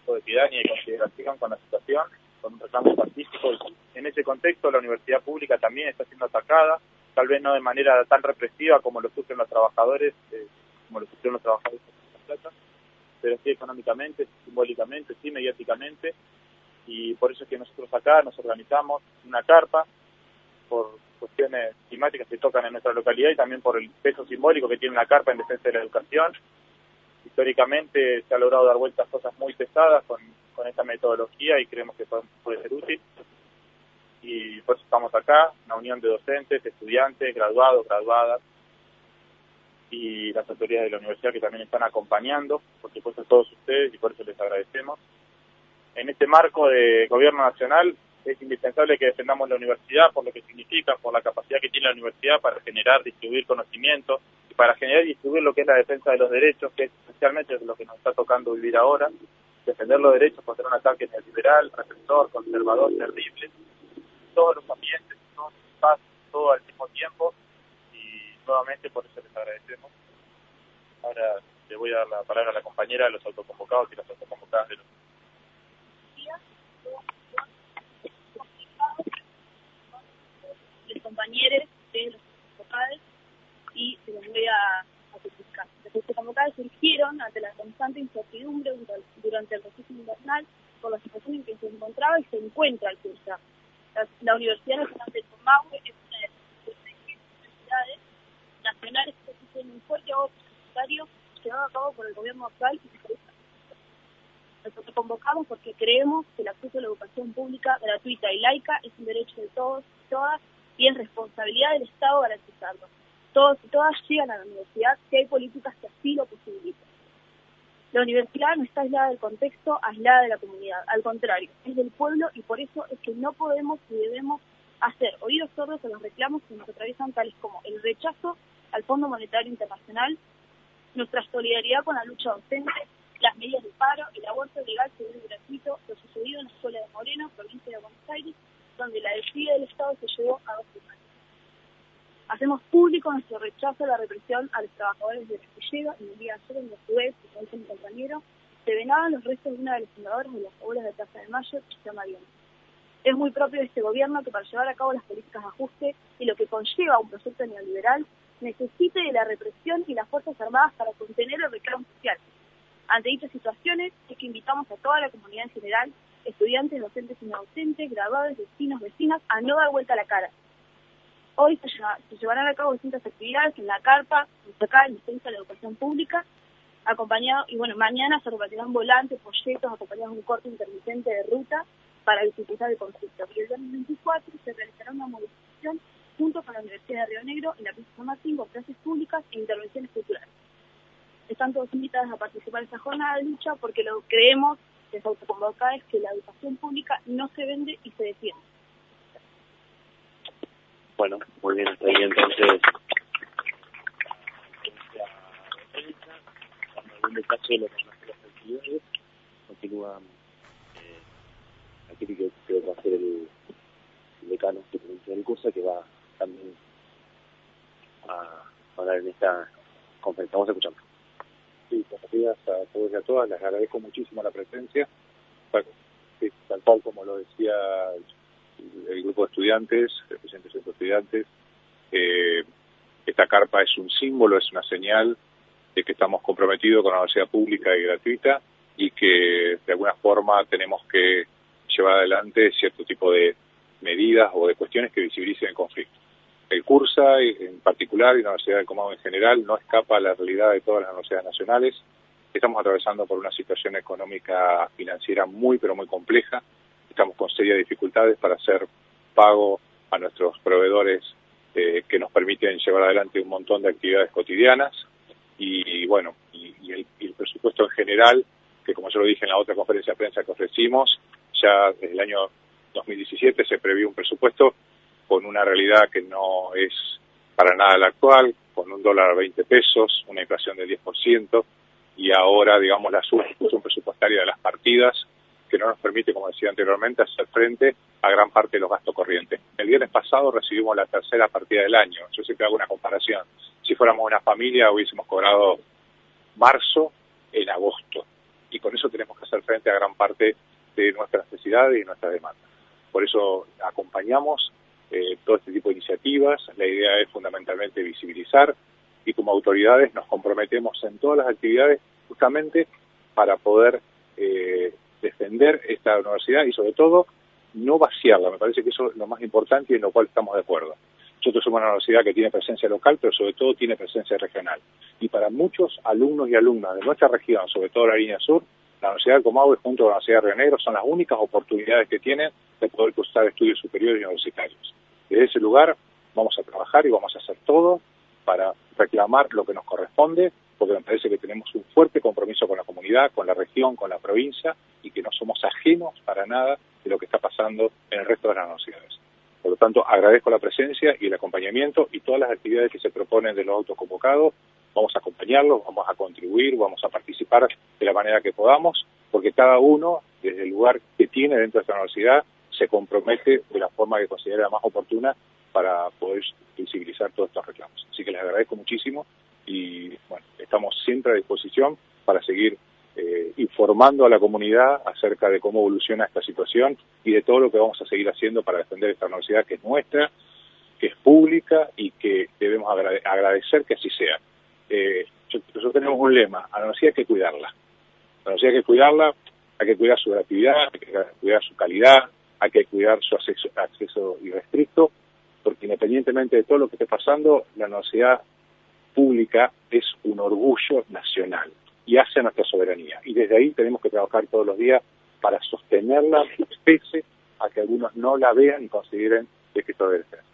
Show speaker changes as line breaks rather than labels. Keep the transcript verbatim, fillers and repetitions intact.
gesto de piedad ni de consideración con la situación, con un reclamo pacífico. En ese contexto, la universidad pública también está siendo atacada, tal vez no de manera tan represiva como lo sufren los trabajadores, eh, como lo sufrieron los trabajadores de La Plata, pero sí económicamente, simbólicamente, sí mediáticamente, y por eso es que nosotros acá nos organizamos una carpa por cuestiones climáticas que tocan en nuestra localidad y también por el peso simbólico que tiene una carpa en defensa de la educación. Históricamente se ha logrado dar vueltas a cosas muy pesadas con, con esta metodología y creemos que puede ser útil. Y por eso estamos acá, una unión de docentes, estudiantes, graduados, graduadas y las autoridades de la universidad que también están acompañando, por supuesto a todos ustedes, y por eso les agradecemos. En este marco de gobierno nacional es indispensable que defendamos la universidad por lo que significa, por la capacidad que tiene la universidad para generar, distribuir conocimiento y para generar y distribuir lo que es la defensa de los derechos, que es esencialmente lo que nos está tocando vivir ahora, defender los derechos contra un ataque neoliberal, represor, conservador, terrible, todos los ambientes, todos los espacios, todo al mismo tiempo, y nuevamente por eso les agradecemos. Ahora le voy a dar la palabra a la compañera de los autoconvocados y las autoconvocadas de los
compañeros de los autoconvocados y se los voy a, a publicar. Los autoconvocados surgieron ante la constante incertidumbre durante el receso invernal por la situación en que se encontraba y se encuentra el curso. La, la Universidad Nacional del Comahue es una de las universidades nacionales que tiene un fuerte ahorro presupuestario llevado a cabo por el gobierno actual y se Nosotros convocamos porque creemos que el acceso a la educación pública, gratuita y laica es un derecho de todos y todas y es responsabilidad del Estado garantizarlo. Todos y todas llegan a la universidad si hay políticas que así lo posibilitan. La universidad no está aislada del contexto, aislada de la comunidad, al contrario, es del pueblo y por eso es que no podemos y debemos hacer oídos sordos a los reclamos que nos atraviesan, tales como el rechazo al Fondo Monetario Internacional, nuestra solidaridad con la lucha docente, las medidas de paro, el aborto legal, seguro y gratuito, lo sucedido en la escuela de Moreno, provincia de Buenos Aires, donde la despida del Estado se llevó a dos semanas. Hacemos público nuestro rechazo a la represión a los trabajadores de Castillejo y el día de ayer en la ciudad, como dice mi compañero, se venaban los restos de una de las fundadoras de las abuelas de Plaza de Mayo, que se llama Diana. Es muy propio de este gobierno que para llevar a cabo las políticas de ajuste y lo que conlleva un proyecto neoliberal, necesite de la represión y las Fuerzas Armadas para contener el reclamo social. Ante dichas situaciones es que invitamos a toda la comunidad en general, estudiantes, docentes y no docentes, graduados, vecinos, vecinas, a no dar vuelta a la cara. Hoy se, lleva, se llevarán a cabo distintas actividades en la carpa, acá en defensa de la educación pública, acompañado, y bueno, mañana se repartirán volantes, folletos, acompañados de un corte intermitente de ruta para dificultar el conflicto. Y el viernes veinticuatro se realizará una movilización junto con la Universidad de Río Negro en la Plaza San Martín con clases públicas e intervenciones culturales. Están todos invitados a participar en esta jornada de lucha porque lo creemos, les autoconvoca, es que la educación pública no se vende y se defiende.
Bueno, muy bien, hasta ahí entonces. En el caso de las actividades, continúa eh, aquí que creo que va a ser el, el decano de provincia del curso que va también a hablar en esta conferencia. Vamos escuchando.
Sí, buenos días a todos y a todas, les agradezco muchísimo la presencia, bueno, sí, tal cual como lo decía el, el grupo de estudiantes, el presidente del centro de estudiantes, eh, esta carpa es un símbolo, es una señal de que estamos comprometidos con la universidad pública y gratuita y que de alguna forma tenemos que llevar adelante cierto tipo de medidas o de cuestiones que visibilicen el conflicto. El CURSA en particular y la Universidad del Comahue en general no escapa a la realidad de todas las universidades nacionales. Estamos atravesando por una situación económica financiera muy pero muy compleja. Estamos con serias dificultades para hacer pago a nuestros proveedores eh, que nos permiten llevar adelante un montón de actividades cotidianas y, y bueno, y, y, el, y el presupuesto en general, que como yo lo dije en la otra conferencia de prensa que ofrecimos, ya desde el año dos mil diecisiete se previó un presupuesto con una realidad que no es para nada la actual, con un dólar a veinte pesos, una inflación del diez por ciento, y ahora, digamos, la substitución presupuestaria de las partidas, que no nos permite, como decía anteriormente, hacer frente a gran parte de los gastos corrientes. El viernes pasado recibimos la tercera partida del año. Yo siempre hago una comparación. Si fuéramos una familia, hubiésemos cobrado marzo en agosto, y con eso tenemos que hacer frente a gran parte de nuestras necesidades y nuestras demandas. Por eso acompañamos eh, todo este tipo de iniciativas. La idea es fundamentalmente visibilizar, y como autoridades nos comprometemos en todas las actividades justamente para poder eh, defender esta universidad y sobre todo no vaciarla. Me parece que eso es lo más importante y en lo cual estamos de acuerdo. Nosotros somos una universidad que tiene presencia local, pero sobre todo tiene presencia regional. Y para muchos alumnos y alumnas de nuestra región, sobre todo la línea sur, la Universidad del Comahue junto a la Universidad de Río Negro son las únicas oportunidades que tienen de poder cursar estudios superiores y universitarios. Desde ese lugar vamos a trabajar y vamos a hacer todo para reclamar lo que nos corresponde, porque me parece que tenemos un fuerte compromiso con la comunidad, con la región, con la provincia, y que no somos ajenos para nada de lo que está pasando en el resto de las universidades. Por lo tanto, agradezco la presencia y el acompañamiento y todas las actividades que se proponen de los autoconvocados. Vamos a acompañarlos, vamos a contribuir, vamos a participar de la manera que podamos, porque cada uno, desde el lugar que tiene dentro de esta universidad, se compromete de la forma que considera más oportuna para poder visibilizar todos estos reclamos. Así que les agradezco muchísimo y bueno, estamos siempre a disposición para seguir eh, informando a la comunidad acerca de cómo evoluciona esta situación y de todo lo que vamos a seguir haciendo para defender esta universidad que es nuestra, que es pública y que debemos agrade- agradecer que así sea. Eh, nosotros tenemos un lema: a la universidad hay que cuidarla. A la universidad hay que cuidarla, hay que cuidar su gratuidad, hay que cuidar su calidad, hay que cuidar su acceso, acceso irrestricto, porque independientemente de todo lo que esté pasando, la universidad pública es un orgullo nacional y hace a nuestra soberanía. Y desde ahí tenemos que trabajar todos los días para sostenerla, pese a que algunos no la vean y consideren que esto debe ser.